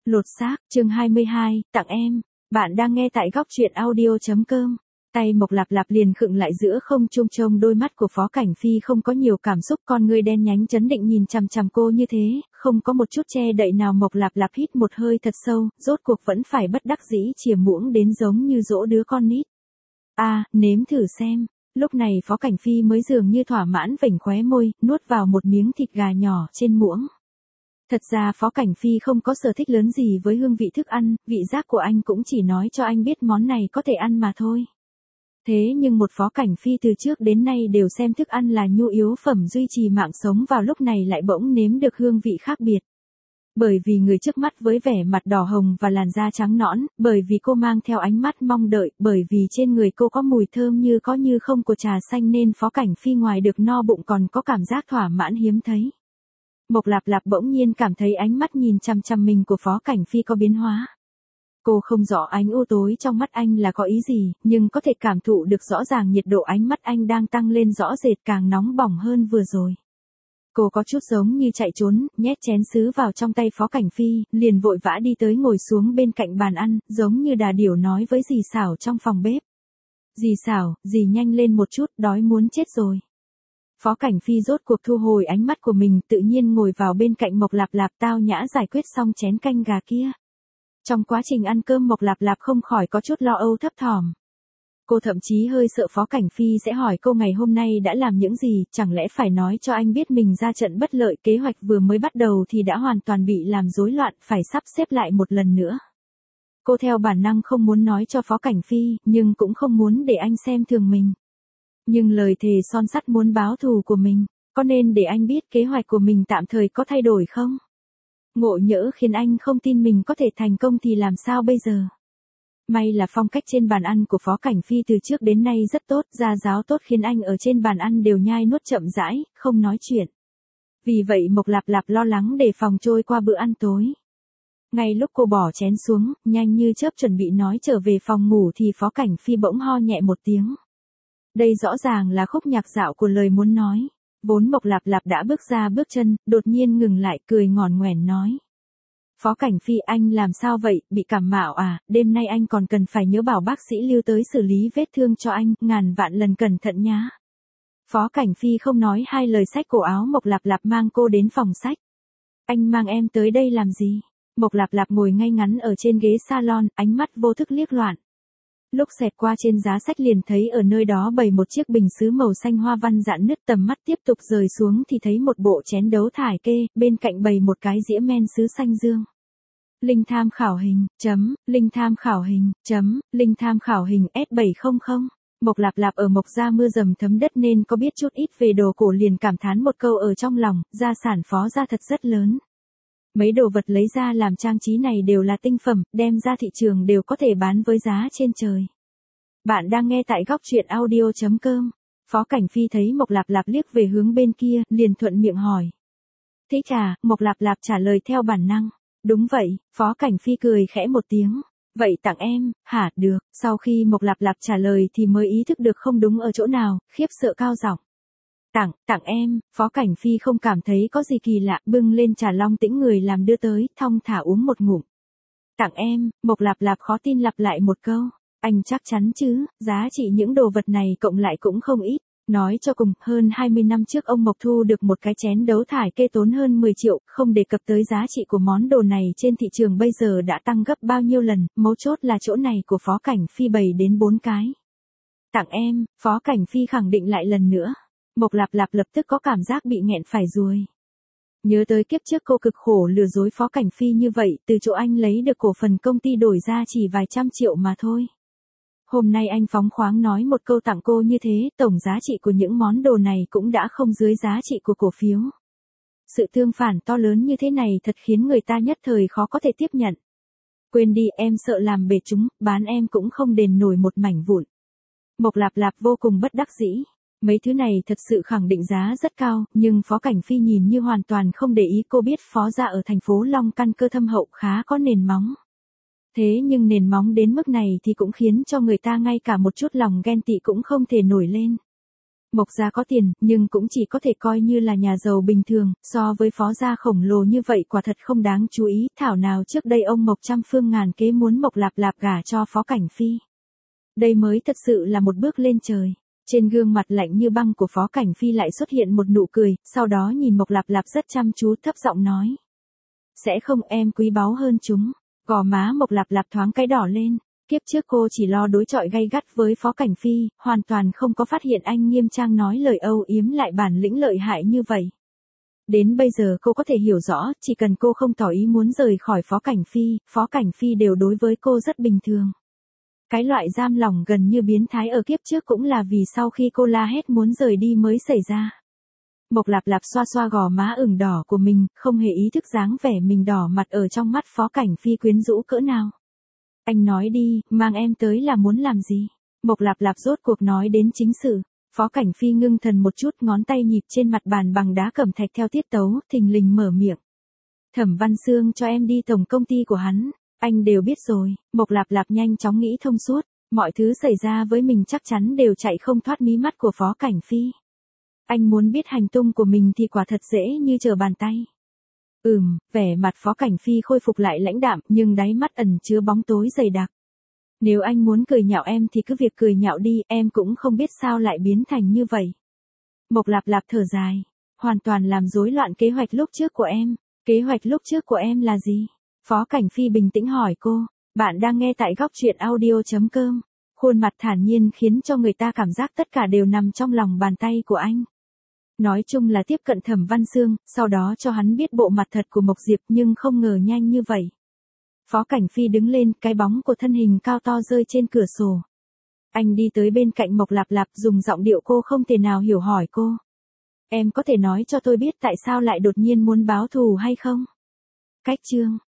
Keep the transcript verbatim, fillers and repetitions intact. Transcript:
Lột xác, chương hai mươi hai, tặng em. Bạn đang nghe tại góc truyện audio.com. Tay Mộc Lạp Lạp liền khựng lại giữa không trung, trông đôi mắt của Phó Cảnh Phi không có nhiều cảm xúc, con ngươi đen nhánh chấn định nhìn chằm chằm cô như thế, không có một chút che đậy nào. Mộc Lạp Lạp hít một hơi thật sâu, rốt cuộc vẫn phải bất đắc dĩ chìa muỗng đến giống như dỗ đứa con nít. A, à, nếm thử xem. Lúc này Phó Cảnh Phi mới dường như thỏa mãn vểnh khóe môi, nuốt vào một miếng thịt gà nhỏ trên muỗng. Thật ra Phó Cảnh Phi không có sở thích lớn gì với hương vị thức ăn, vị giác của anh cũng chỉ nói cho anh biết món này có thể ăn mà thôi. Thế nhưng một Phó Cảnh Phi từ trước đến nay đều xem thức ăn là nhu yếu phẩm duy trì mạng sống, vào lúc này lại bỗng nếm được hương vị khác biệt. Bởi vì người trước mắt với vẻ mặt đỏ hồng và làn da trắng nõn, bởi vì cô mang theo ánh mắt mong đợi, bởi vì trên người cô có mùi thơm như có như không của trà xanh, nên Phó Cảnh Phi ngoài được no bụng còn có cảm giác thỏa mãn hiếm thấy. Mộc Lạp Lạp bỗng nhiên cảm thấy ánh mắt nhìn chằm chằm mình của Phó Cảnh Phi có biến hóa. Cô không rõ ánh u tối trong mắt anh là có ý gì, nhưng có thể cảm thụ được rõ ràng nhiệt độ ánh mắt anh đang tăng lên rõ rệt, càng nóng bỏng hơn vừa rồi. Cô có chút giống như chạy trốn, nhét chén sứ vào trong tay Phó Cảnh Phi, liền vội vã đi tới ngồi xuống bên cạnh bàn ăn, giống như đà điểu nói với dì Xảo trong phòng bếp. Dì Xảo, dì nhanh lên một chút, đói muốn chết rồi. Phó Cảnh Phi rốt cuộc thu hồi ánh mắt của mình, tự nhiên ngồi vào bên cạnh Mộc Lạp Lạp, tao nhã giải quyết xong chén canh gà kia. Trong quá trình ăn cơm Mộc Lạp Lạp không khỏi có chút lo âu thấp thỏm. Cô thậm chí hơi sợ Phó Cảnh Phi sẽ hỏi cô ngày hôm nay đã làm những gì, chẳng lẽ phải nói cho anh biết mình ra trận bất lợi, kế hoạch vừa mới bắt đầu thì đã hoàn toàn bị làm rối loạn, phải sắp xếp lại một lần nữa. Cô theo bản năng không muốn nói cho Phó Cảnh Phi, nhưng cũng không muốn để anh xem thường mình. Nhưng lời thề son sắt muốn báo thù của mình, có nên để anh biết kế hoạch của mình tạm thời có thay đổi không? Ngộ nhỡ khiến anh không tin mình có thể thành công thì làm sao bây giờ? May là phong cách trên bàn ăn của Phó Cảnh Phi từ trước đến nay rất tốt, gia giáo tốt khiến anh ở trên bàn ăn đều nhai nuốt chậm rãi, không nói chuyện. Vì vậy Mộc Lạp Lạp lo lắng đề phòng trôi qua bữa ăn tối. Ngay lúc cô bỏ chén xuống, nhanh như chớp chuẩn bị nói trở về phòng ngủ thì Phó Cảnh Phi bỗng ho nhẹ một tiếng. Đây rõ ràng là khúc nhạc dạo của lời muốn nói. Vốn Mộc Lạp Lạp đã bước ra bước chân, đột nhiên ngừng lại, cười ngòn ngoèn nói. Phó Cảnh Phi, anh làm sao vậy, bị cảm mạo à, đêm nay anh còn cần phải nhớ bảo bác sĩ Lưu tới xử lý vết thương cho anh, ngàn vạn lần cẩn thận nhá. Phó Cảnh Phi không nói hai lời xách cổ áo Mộc Lạp Lạp mang cô đến phòng sách. Anh mang em tới đây làm gì? Mộc Lạp Lạp ngồi ngay ngắn ở trên ghế salon, ánh mắt vô thức liếc loạn. Lúc xẹt qua trên giá sách liền thấy ở nơi đó bày một chiếc bình sứ màu xanh hoa văn rạn nứt, tầm mắt tiếp tục rời xuống thì thấy một bộ chén đấu thải kê, bên cạnh bày một cái dĩa men sứ xanh dương. Linh tham khảo hình, chấm, linh tham khảo hình, chấm, linh tham khảo hình S bảy trăm. Mộc Lạp Lạp ở Mộc gia mưa dầm thấm đất nên có biết chút ít về đồ cổ, liền cảm thán một câu ở trong lòng, gia sản Phó gia thật rất lớn. Mấy đồ vật lấy ra làm trang trí này đều là tinh phẩm, đem ra thị trường đều có thể bán với giá trên trời. Bạn đang nghe tại góc truyện audio.com. Phó Cảnh Phi thấy Mộc Lạp Lạp liếc về hướng bên kia, liền thuận miệng hỏi. Thích à? Mộc Lạp Lạp trả lời theo bản năng. Đúng vậy, Phó Cảnh Phi cười khẽ một tiếng. Vậy tặng em, hả, được. Sau khi Mộc Lạp Lạp trả lời thì mới ý thức được không đúng ở chỗ nào, khiếp sợ cao giọng. Tặng, tặng em, Phó Cảnh Phi không cảm thấy có gì kỳ lạ, bưng lên trà long tĩnh người làm đưa tới, thong thả uống một ngụm. Tặng em, Mộc Lạp Lạp khó tin lặp lại một câu. Anh chắc chắn chứ, giá trị những đồ vật này cộng lại cũng không ít. Nói cho cùng, hơn hai mươi năm trước ông Mộc thu được một cái chén đấu thải kê tốn hơn mười triệu, không đề cập tới giá trị của món đồ này trên thị trường bây giờ đã tăng gấp bao nhiêu lần, mấu chốt là chỗ này của Phó Cảnh Phi bày đến bốn cái. Tặng em, Phó Cảnh Phi khẳng định lại lần nữa. Mộc Lạp Lạp lập tức có cảm giác bị nghẹn phải ruồi. Nhớ tới kiếp trước cô cực khổ lừa dối Phó Cảnh Phi như vậy, từ chỗ anh lấy được cổ phần công ty đổi ra chỉ vài trăm triệu mà thôi. Hôm nay anh phóng khoáng nói một câu tặng cô như thế, tổng giá trị của những món đồ này cũng đã không dưới giá trị của cổ phiếu. Sự tương phản to lớn như thế này thật khiến người ta nhất thời khó có thể tiếp nhận. Quên đi, em sợ làm bể chúng, bán em cũng không đền nổi một mảnh vụn. Mộc Lạp Lạp vô cùng bất đắc dĩ. Mấy thứ này thật sự khẳng định giá rất cao, nhưng Phó Cảnh Phi nhìn như hoàn toàn không để ý. Cô biết Phó gia ở thành phố Long căn cơ thâm hậu, khá có nền móng. Thế nhưng nền móng đến mức này thì cũng khiến cho người ta ngay cả một chút lòng ghen tị cũng không thể nổi lên. Mộc gia có tiền, nhưng cũng chỉ có thể coi như là nhà giàu bình thường, so với Phó gia khổng lồ như vậy quả thật không đáng chú ý, thảo nào trước đây ông Mộc trăm phương ngàn kế muốn Mộc Lạp Lạp gả cho Phó Cảnh Phi. Đây mới thật sự là một bước lên trời. Trên gương mặt lạnh như băng của Phó Cảnh Phi lại xuất hiện một nụ cười, sau đó nhìn Mộc Lạp Lạp rất chăm chú thấp giọng nói. Sẽ không, em quý báu hơn chúng. Gò má Mộc Lạp Lạp thoáng cái đỏ lên. Kiếp trước cô chỉ lo đối chọi gay gắt với Phó Cảnh Phi, hoàn toàn không có phát hiện anh nghiêm trang nói lời âu yếm lại bản lĩnh lợi hại như vậy. Đến bây giờ cô có thể hiểu rõ, chỉ cần cô không tỏ ý muốn rời khỏi Phó Cảnh Phi, Phó Cảnh Phi đều đối với cô rất bình thường. Cái loại giam lỏng gần như biến thái ở kiếp trước cũng là vì sau khi cô la hét muốn rời đi mới xảy ra. Mộc Lạp Lạp xoa xoa gò má ửng đỏ của mình, không hề ý thức dáng vẻ mình đỏ mặt ở trong mắt Phó Cảnh Phi quyến rũ cỡ nào. Anh nói đi, mang em tới là muốn làm gì? Mộc Lạp Lạp rốt cuộc nói đến chính sự. Phó Cảnh Phi ngưng thần một chút, ngón tay nhịp trên mặt bàn bằng đá cẩm thạch theo tiết tấu, thình lình mở miệng. Thẩm Văn Xương cho em đi tổng công ty của hắn. Anh đều biết rồi. Mộc Lạp Lạp nhanh chóng nghĩ thông suốt. Mọi thứ xảy ra với mình chắc chắn đều chạy không thoát mí mắt của Phó Cảnh Phi. Anh muốn biết hành tung của mình thì quả thật dễ như trở bàn tay. Ừm, vẻ mặt Phó Cảnh Phi khôi phục lại lãnh đạm, nhưng đáy mắt ẩn chứa bóng tối dày đặc. Nếu anh muốn cười nhạo em thì cứ việc cười nhạo đi, em cũng không biết sao lại biến thành như vậy. Mộc Lạp Lạp thở dài, hoàn toàn làm rối loạn kế hoạch lúc trước của em. Kế hoạch lúc trước của em là gì? Phó Cảnh Phi bình tĩnh hỏi cô. Bạn đang nghe tại góc truyện audio chấm com. Khuôn mặt thản nhiên khiến cho người ta cảm giác tất cả đều nằm trong lòng bàn tay của anh. Nói chung là tiếp cận Thẩm Văn Xương, sau đó cho hắn biết bộ mặt thật của Mộc Diệp, nhưng không ngờ nhanh như vậy. Phó Cảnh Phi đứng lên, cái bóng của thân hình cao to rơi trên cửa sổ. Anh đi tới bên cạnh Mộc Lạp Lạp, dùng giọng điệu cô không thể nào hiểu hỏi cô. Em có thể nói cho tôi biết tại sao lại đột nhiên muốn báo thù hay không? Cách chương